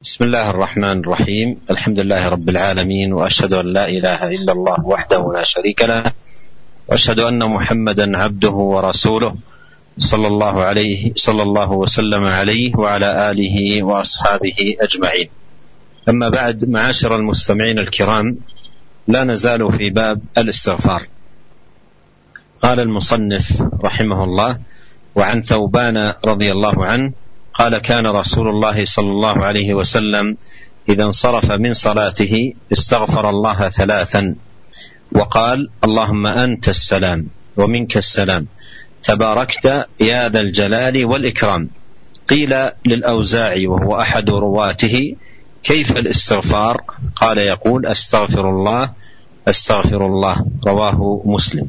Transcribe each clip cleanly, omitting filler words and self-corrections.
بسم الله الرحمن الرحيم. الحمد لله رب العالمين، وأشهد أن لا إله إلا الله وحده لا شريك له، وأشهد أن محمدا عبده ورسوله صلى الله وسلم عليه وعلى آله وأصحابه أجمعين. أما بعد، معاشر المستمعين الكرام، لا نزال في باب الاستغفار. قال المصنف رحمه الله: وعن ثوبان رضي الله عنه قال: كان رسول الله صلى الله عليه وسلم إذا انصرف من صلاته استغفر الله 3 وقال: اللهم أنت السلام ومنك السلام تباركت يا ذا الجلال والإكرام. قيل للأوزاعي وهو أحد رواته: كيف الاستغفار؟ قال: يقول: أستغفر الله أستغفر الله. رواه مسلم.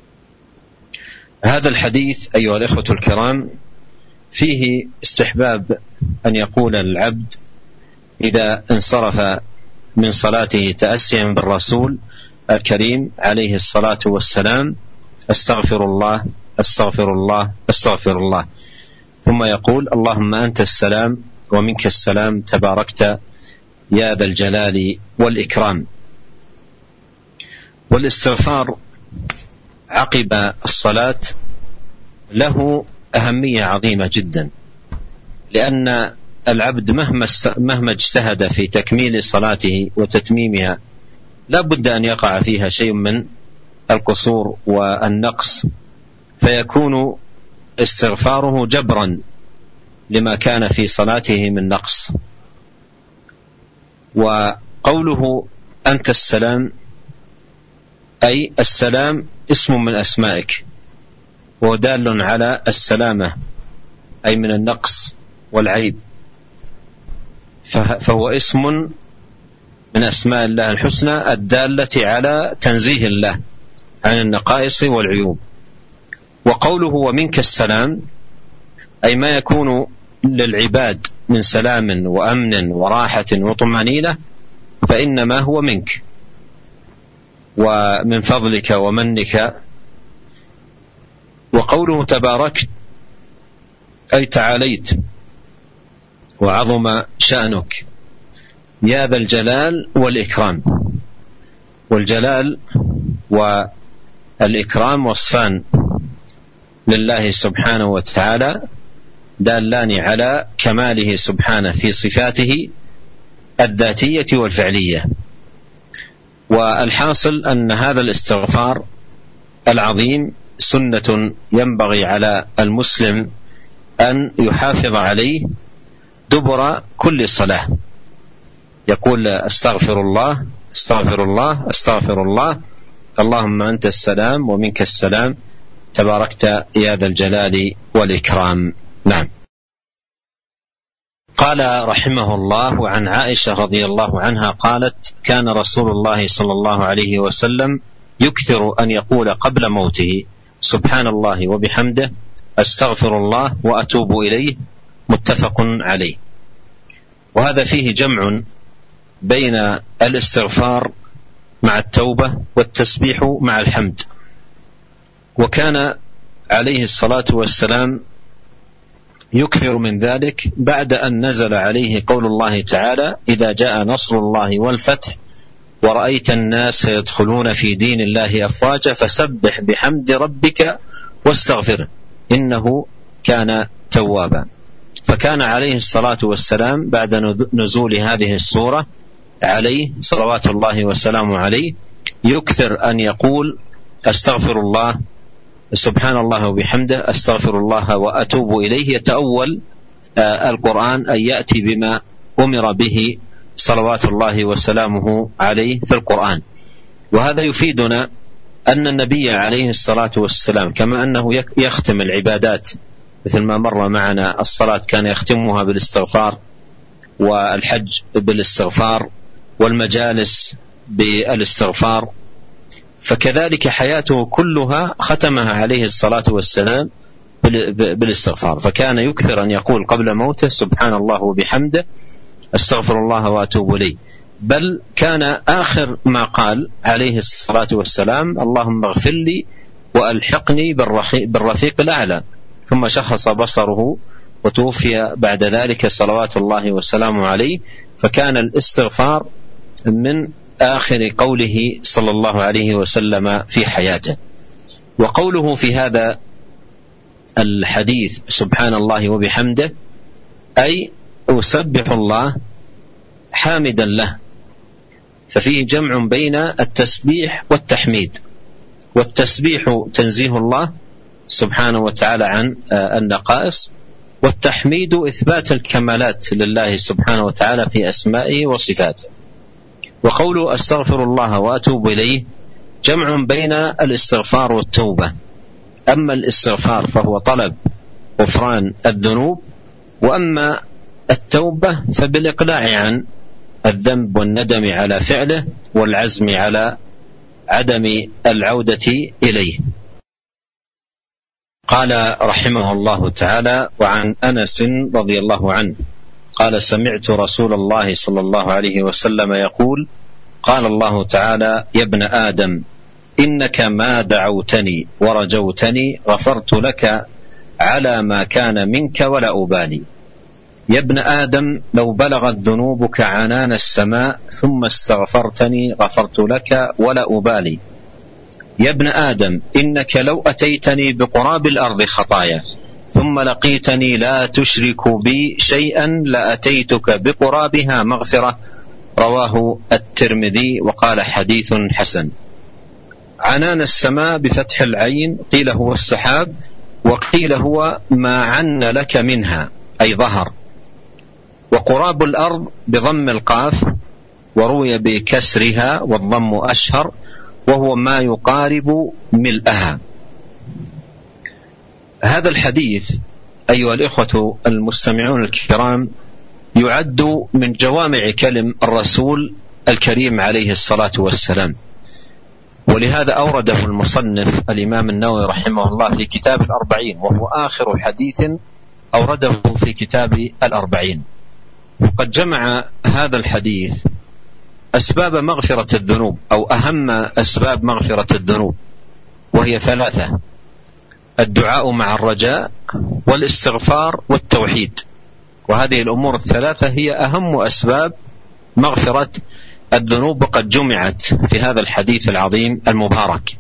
هذا الحديث أيها الإخوة الكرام فيه استحباب أن يقول العبد إذا انصرف من صلاته تأسيا بالرسول الكريم عليه الصلاة والسلام: أستغفر الله أستغفر الله أستغفر الله، ثم يقول: اللهم أنت السلام ومنك السلام تباركت يا ذا الجلال والإكرام. والاستغفار عقب الصلاة له أهمية عظيمة جدا، لأن العبد مهما اجتهد في تكميل صلاته وتتميمها لا بد أن يقع فيها شيء من القصور والنقص، فيكون استغفاره جبرا لما كان في صلاته من نقص. وقوله أنت السلام أي السلام اسم من أسمائك، ودال على السلامة أي من النقص والعيب، فهو اسم من أسماء الله الحسنى الدالة على تنزيه الله عن النقائص والعيوب. وقوله ومنك السلام أي ما يكون للعباد من سلام وأمن وراحة وطمأنينة فإنما هو منك ومن فضلك ومنك. وقوله تباركت أي تعاليت وعظم شأنك يا ذا الجلال والإكرام. والجلال والإكرام وصفان لله سبحانه وتعالى دالان على كماله سبحانه في صفاته الذاتية والفعلية. والحاصل أن هذا الاستغفار العظيم سنة ينبغي على المسلم أن يحافظ عليه دبر كل صلاة، يقول: أستغفر الله أستغفر الله أستغفر الله، اللهم أنت السلام ومنك السلام تباركت يا ذا الجلال والإكرام. نعم. قال رحمه الله: عن عائشة رضي الله عنها قالت: كان رسول الله صلى الله عليه وسلم يكثر أن يقول قبل موته: سبحان الله وبحمده أستغفر الله وأتوب إليه. متفق عليه. وهذا فيه جمع بين الاستغفار مع التوبة والتسبيح مع الحمد. وكان عليه الصلاة والسلام يكثر من ذلك بعد أن نزل عليه قول الله تعالى: إذا جاء نصر الله والفتح ورأيت الناس يدخلون في دين الله أفواجا فسبح بحمد ربك واستغفره إنه كان توابا. فكان عليه الصلاة والسلام بعد نزول هذه السورة عليه صلوات الله وسلامه عليه يكثر أن يقول: أستغفر الله سبحان الله وبحمده أستغفر الله وأتوب إليه، يتأول القرآن أن يأتي بما أمر به صلوات الله وسلامه عليه في القرآن. وهذا يفيدنا أن النبي عليه الصلاة والسلام كما أنه يختم العبادات مثل ما مر معنا، الصلاة كان يختمها بالاستغفار، والحج بالاستغفار، والمجالس بالاستغفار، فكذلك حياته كلها ختمها عليه الصلاة والسلام بالاستغفار. فكان يكثر أن يقول قبل موته: سبحان الله وبحمده أستغفر الله وأتوب إليه. بل كان آخر ما قال عليه الصلاة والسلام: اللهم اغفر لي وألحقني بالرفيق الأعلى. ثم شخص بصره وتوفي بعد ذلك صلوات الله وسلامه عليه، فكان الاستغفار من آخر قوله صلى الله عليه وسلم في حياته. وقوله في هذا الحديث سبحان الله وبحمده أي أسبح الله حامدا له، ففيه جمع بين التسبيح والتحميد. والتسبيح تنزيه الله سبحانه وتعالى عن النقائص، والتحميد إثبات الكمالات لله سبحانه وتعالى في أسمائه وصفاته. وقوله أستغفر الله وأتوب إليه جمع بين الاستغفار والتوبة. أما الاستغفار فهو طلب غفران الذنوب، وأما التوبة فبالإقلاع عن الذنب والندم على فعله والعزم على عدم العودة إليه. قال رحمه الله تعالى: وعن أنس رضي الله عنه قال: سمعت رسول الله صلى الله عليه وسلم يقول: قال الله تعالى: يا ابن آدم إنك ما دعوتني ورجوتني غفرت لك على ما كان منك ولا أبالي. يا ابن آدم لو بلغت ذنوبك عنان السماء ثم استغفرتني غفرت لك ولا أبالي. يا ابن آدم إنك لو أتيتني بقراب الأرض خطايا ثم لقيتني لا تشرك بي شيئا لأتيتك بقرابها مغفرة. رواه الترمذي وقال حديث حسن. عنان السماء بفتح العين قيل هو السحاب، وقيل هو ما عن لك منها أي ظهر. وقراب الأرض بضم القاف، وروي بكسرها والضم أشهر، وهو ما يقارب ملئها. هذا الحديث أيها الإخوة المستمعون الكرام يعد من جوامع كلم الرسول الكريم عليه الصلاة والسلام، ولهذا أورده المصنف الإمام النووي رحمه الله في كتاب الأربعين، وهو آخر حديث أورده في كتاب الأربعين. وقد جمع هذا الحديث أسباب مغفرة الذنوب أو أهم أسباب مغفرة الذنوب، وهي ثلاثة: الدعاء مع الرجاء والاستغفار والتوحيد. وهذه الأمور الثلاثة هي أهم أسباب مغفرة الذنوب، وقد جمعت في هذا الحديث العظيم المبارك.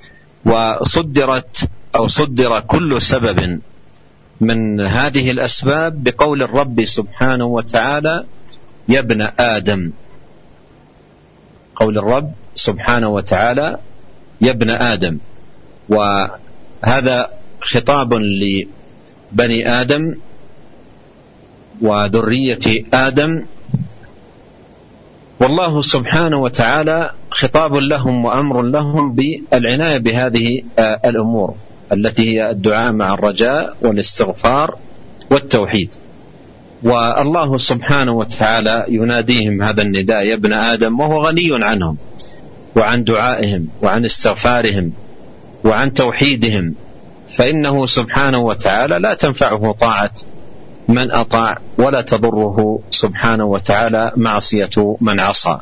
صدر كل سبب من هذه الأسباب بقول الرب سبحانه وتعالى: يا ابن آدم. قول الرب سبحانه وتعالى: يا ابن آدم، وهذا خطاب لبني آدم وذرية آدم، والله سبحانه وتعالى خطاب لهم وأمر لهم بالعناية بهذه الأمور التي هي الدعاء مع الرجاء والاستغفار والتوحيد. والله سبحانه وتعالى يناديهم هذا النداء: يا ابن آدم، وهو غني عنهم وعن دعائهم وعن استغفارهم وعن توحيدهم، فإنه سبحانه وتعالى لا تنفعه طاعة من أطاع ولا تضره سبحانه وتعالى معصية من عصى.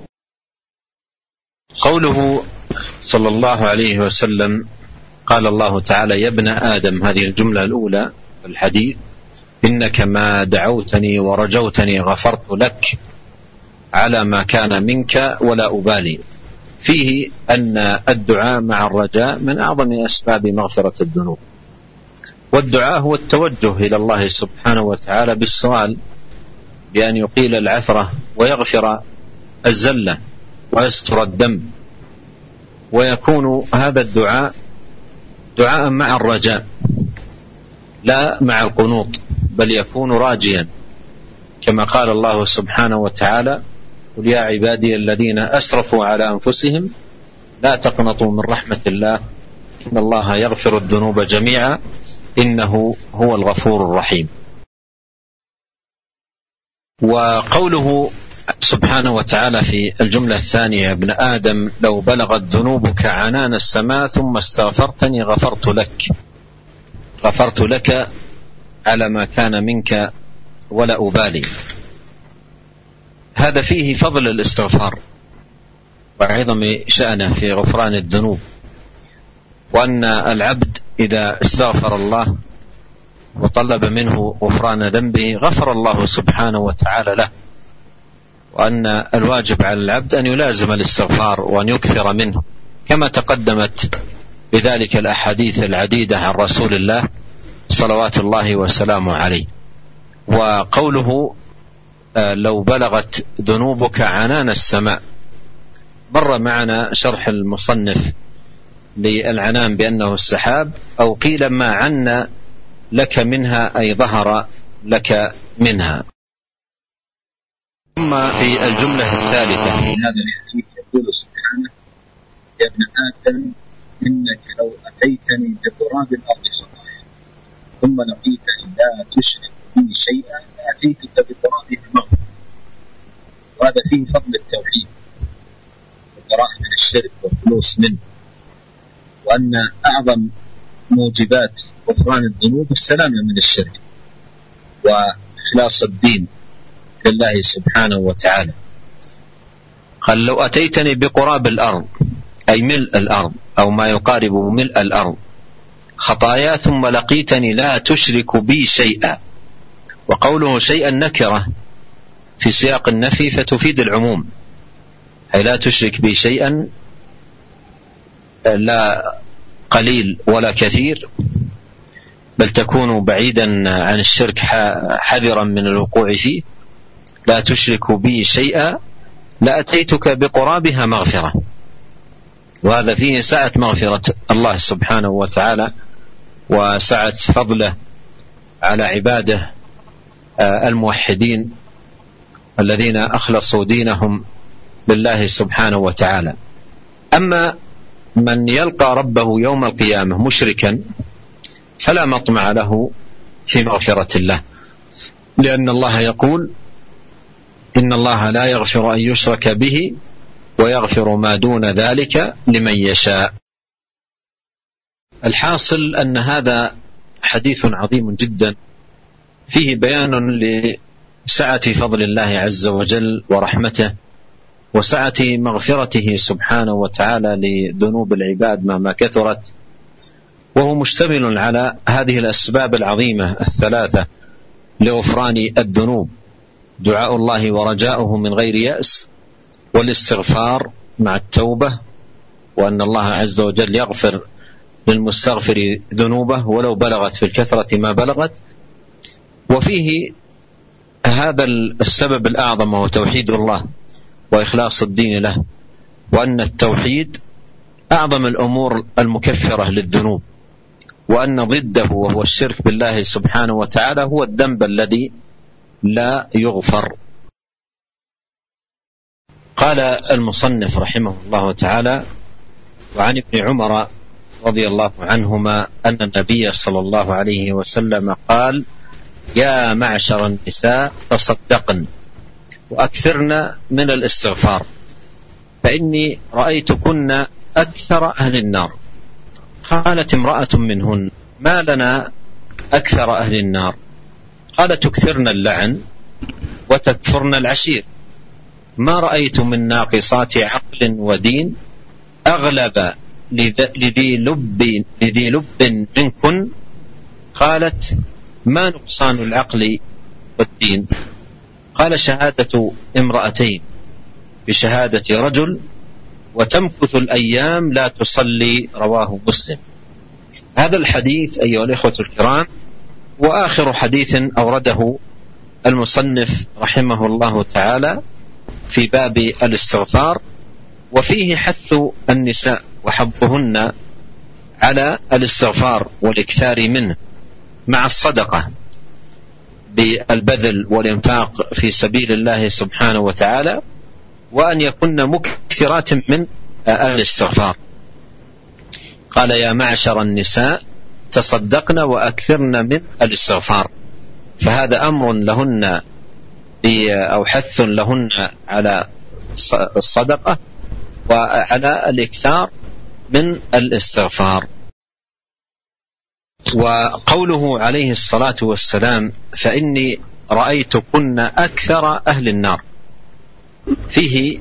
قوله صلى الله عليه وسلم قال الله تعالى: يا ابن آدم، هذه الجملة الأولى في الحديث: إنك ما دعوتني ورجوتني غفرت لك على ما كان منك ولا أبالي. فيه أن الدعاء مع الرجاء من أعظم أسباب مغفرة الذنوب، والدعاء هو التوجه إلى الله سبحانه وتعالى بالسؤال بأن يقيل العثرة ويغفر الزلة ويستر الدم، ويكون هذا الدعاء دعاء مع الرجاء لا مع القنوط، بل يكون راجيا، كما قال الله سبحانه وتعالى: قل يا عبادي الذين أسرفوا على أنفسهم لا تقنطوا من رحمة الله إن الله يغفر الذنوب جميعا إنه هو الغفور الرحيم. وقوله سبحانه وتعالى في الجملة الثانية: يا ابن آدم لو بلغت ذنوبك عنان السماء ثم استغفرتني غفرت لك على ما كان منك ولا أبالي. هذا فيه فضل الاستغفار وعظم شأنه في غفران الذنوب، وأن العبد إذا استغفر الله وطلب منه غفران ذنبه غفر الله سبحانه وتعالى له، وأن الواجب على العبد أن يلازم الاستغفار وأن يكثر منه، كما تقدمت بذلك الأحاديث العديدة عن رسول الله صلوات الله وسلامه عليه. وقوله لو بلغت ذنوبك عنان السماء، مر معنا شرح المصنف للعنان بأنه السحاب، أو قيل ما عنا لك منها أي ظهر لك منها. ثم في الجملة الثالثة في هذا الحديث يقول سبحانه: يا ابن آدم إنك لو أتيتني بقراب الأرض خطايا ثم لقيتني لا تشرك بي شيئا لأتيتك بقرابها مغفرة. وهذا فيه فضل التوحيد والبراءة من الشرك والخلوص منه، وأن أعظم موجبات غفران الذنوب السلامة من الشرك وإخلاص الدين لله سبحانه وتعالى. قال: لو أتيتني بقراب الأرض أي ملء الأرض أو ما يقارب ملء الأرض خطايا ثم لقيتني لا تشرك بي شيئا. وقوله شيئا نكرة في سياق النفي فتفيد العموم، أي لا تشرك بي شيئا، لا قليل ولا كثير، بل تكون بعيدا عن الشرك حذرا من الوقوع فيه. لا تشرك بي شيئا لأتيتك بقرابها مغفرة. وهذا فيه سعة مغفرة الله سبحانه وتعالى وسعة فضله على عباده الموحدين الذين أخلصوا دينهم لله سبحانه وتعالى. أما من يلقى ربه يوم القيامة مشركا فلا مطمع له في مغفرة الله، لأن الله يقول: إن الله لا يغفر أن يشرك به ويغفر ما دون ذلك لمن يشاء. الحاصل أن هذا حديث عظيم جدا فيه بيان لسعة فضل الله عز وجل ورحمته وسعة مغفرته سبحانه وتعالى لذنوب العباد مهما كثرت، وهو مشتمل على هذه الأسباب العظيمة الثلاثة لغفران الذنوب: دعاء الله ورجاؤه من غير يأس، والاستغفار مع التوبة، وأن الله عز وجل يغفر للمستغفر ذنوبه ولو بلغت في الكثرة ما بلغت. وفيه هذا السبب الأعظم وهو توحيد الله وإخلاص الدين له، وأن التوحيد أعظم الأمور المكفرة للذنوب، وأن ضده وهو الشرك بالله سبحانه وتعالى هو الذنب الذي لا يغفر. قال المصنف رحمه الله تعالى: وعن ابن عمر رضي الله عنهما أن النبي صلى الله عليه وسلم قال: يا معشر النساء تصدقن وأكثرن من الاستغفار فإني رأيتكن أكثر أهل النار. قالت امرأة منهن: ما لنا أكثر أهل النار؟ قال: تكثرن اللعن وتكفرن العشير. ما رأيت من ناقصات عقل ودين أغلب لذي لب منكن. قالت: ما نقصان العقل والدين؟ قال: شهادة امرأتين بشهادة رجل وتمكث الأيام لا تصلي. رواه مسلم. هذا الحديث أيها الإخوة الكرام وآخر حديث أورده المصنف رحمه الله تعالى في باب الاستغفار، وفيه حث النساء وحضهن على الاستغفار والإكثار منه مع الصدقة بالبذل والإنفاق في سبيل الله سبحانه وتعالى، وأن يكن مكثرات من الاستغفار. قال: يا معشر النساء تصدقن وأكثرن من الاستغفار. فهذا أمر لهن أو حث لهن على الصدقة وعلى الإكثار من الاستغفار. وقوله عليه الصلاة والسلام: فإني رأيتكن أكثر أهل النار، فيه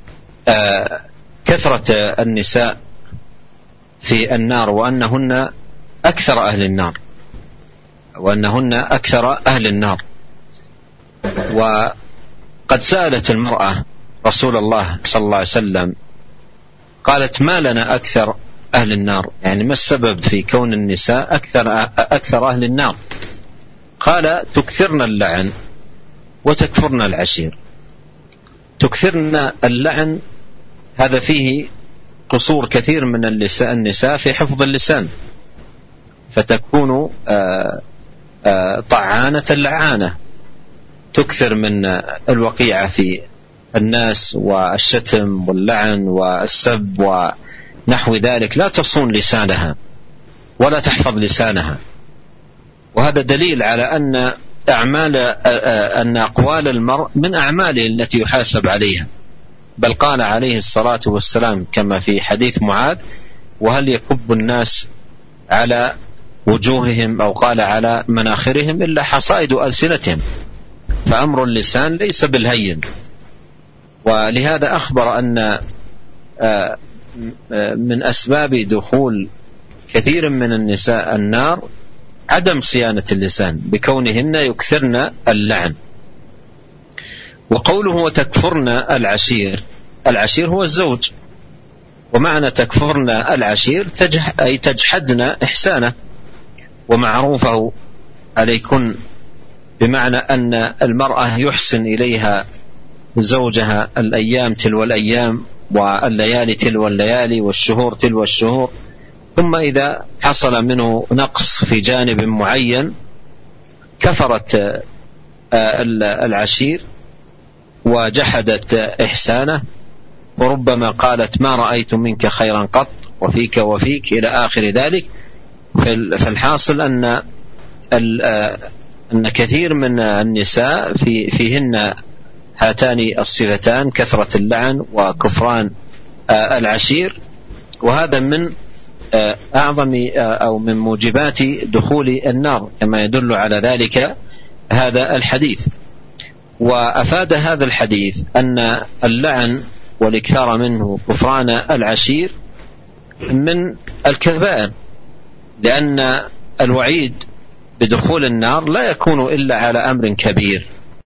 كثرة النساء في النار وأنهن أكثر أهل النار. وأنهن أكثر أهل النار. وقد سألت المرأة رسول الله صلى الله عليه وسلم قالت: ما لنا أكثر أهل النار؟ يعني ما السبب في كون النساء أكثر أهل النار؟ قال: تكثرن اللعن وتكفرن العشير. تكثرن اللعن، هذا فيه قصور كثير من النساء في حفظ اللسان، فتكون طعانة لعانة، تكثر من الوقيعة في الناس والشتم واللعن والسب ونحو ذلك، لا تصون لسانها ولا تحفظ لسانها. وهذا دليل على أن أقوال المرء من أعماله التي يحاسب عليها. بل قال عليه الصلاة والسلام كما في حديث معاذ: وهل يكب الناس على وجوههم أو قال على مناخرهم إلا حصائد ألسنتهم. فأمر اللسان ليس بالهين. ولهذا أخبر أن من أسباب دخول كثير من النساء النار عدم صيانة اللسان بكونهن يكثرن اللعن. وقوله وتكفرن العشير، العشير هو الزوج، ومعنى تكفرن العشير أي تجحدن إحسانه ومعروفه عليكن، بمعنى أن المرأة يحسن إليها زوجها الأيام تلو الأيام والليالي تلو الليالي والشهور تلو الشهور، ثم إذا حصل منه نقص في جانب معين كفرت العشير وجحدت إحسانه، وربما قالت: ما رأيت منك خيرا قط وفيك وفيك إلى آخر ذلك. فالحاصل أن كثير من النساء فيهن هاتان الصفتان: كثرة اللعن وكفران العشير. وهذا من أعظم أو من موجبات دخول النار كما يدل على ذلك هذا الحديث. وأفاد هذا الحديث أن اللعن والإكثار منه كفران العشير من الكبائر، لأن الوعيد بدخول النار لا يكون إلا على أمر كبير.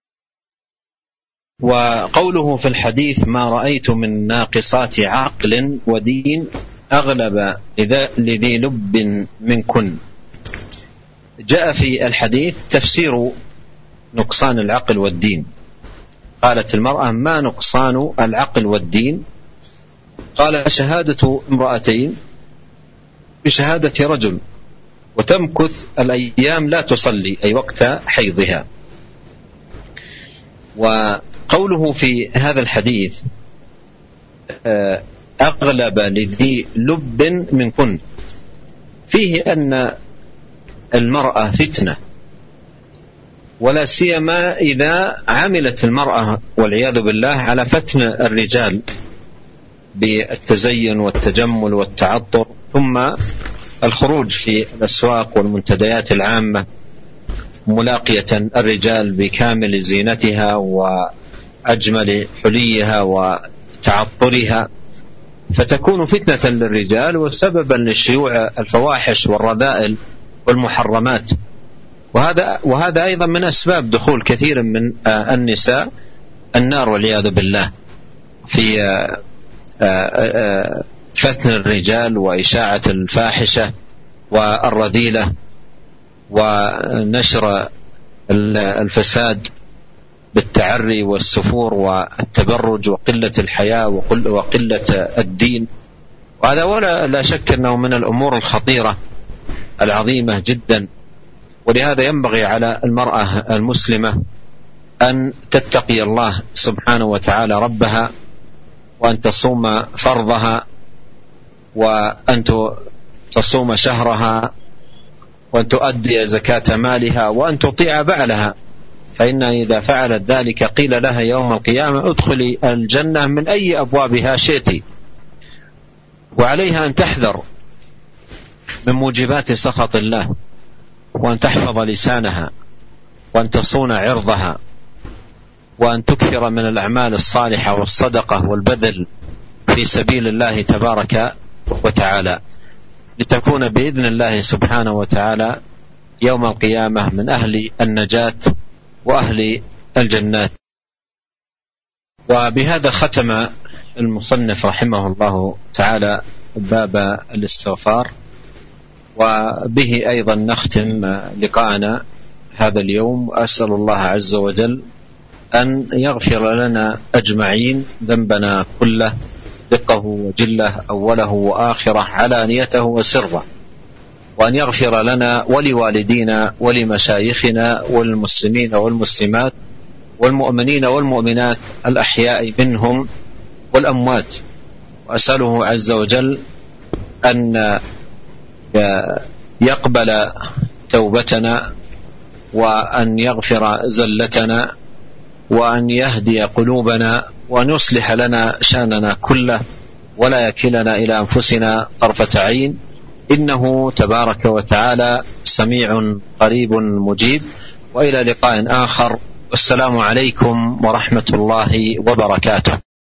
وقوله في الحديث: ما رأيت من ناقصات عقل ودين أغلب لذي لب منكن. جاء في الحديث تفسير نقصان العقل والدين. قالت المرأة: ما نقصان العقل والدين؟ قال: شهادة امرأتين بشهادة رجل، وتمكث الأيام لا تصلي، أي وقت حيضها. وقوله في هذا الحديث: أغلب لذي لب منكن، فيه أن المرأة فتنة، ولا سيما إذا عملت المرأة والعياذ بالله على فتن الرجال بالتزين والتجمل والتعطر، ثم الخروج في الأسواق والمنتديات العامة ملاقية الرجال بكامل زينتها وأجمل حليها وتعطرها، فتكون فتنة للرجال وسببا لشيوع الفواحش والرذائل والمحرمات. وهذا أيضا من أسباب دخول كثير من النساء النار والعياذ بالله، في فتن الرجال وإشاعة الفاحشة والرذيلة ونشر الفساد بالتعري والسفور والتبرج وقلة الحياة وقلة الدين. وهذا لا شك أنه من الأمور الخطيرة العظيمة جدا. ولهذا ينبغي على المرأة المسلمة أن تتقي الله سبحانه وتعالى ربها، وأن تصوم فرضها، وأن تصوم شهرها، وأن تؤدي زكاة مالها، وأن تطيع بعلها، فإن إذا فعلت ذلك قيل لها يوم القيامة: ادخلي الجنة من أي أبوابها شئت. وعليها أن تحذر من موجبات سخط الله، وأن تحفظ لسانها، وأن تصون عرضها، وأن تكثر من الأعمال الصالحة والصدقة والبذل في سبيل الله تبارك وتعالى، لتكون بإذن الله سبحانه وتعالى يوم القيامة من أهل النجاة وأهل الجنات. وبهذا ختم المصنف رحمه الله تعالى باب الاستغفار، وبه أيضا نختم لقاءنا هذا اليوم. أسأل الله عز وجل أن يغفر لنا أجمعين ذنبنا كله، دقه وجله، أوله وآخره، علانيته وسره، وأن يغفر لنا ولوالدينا ولمشايخنا والمسلمين والمسلمات والمؤمنين والمؤمنات الأحياء منهم والأموات. وأسأله عز وجل أن يقبل توبتنا، وأن يغفر زلتنا، وأن يهدي قلوبنا، وأن يصلح لنا شأننا كله، ولا يكلنا إلى أنفسنا طرفة عين، إنه تبارك وتعالى سميع قريب مجيب. وإلى لقاء آخر، والسلام عليكم ورحمة الله وبركاته.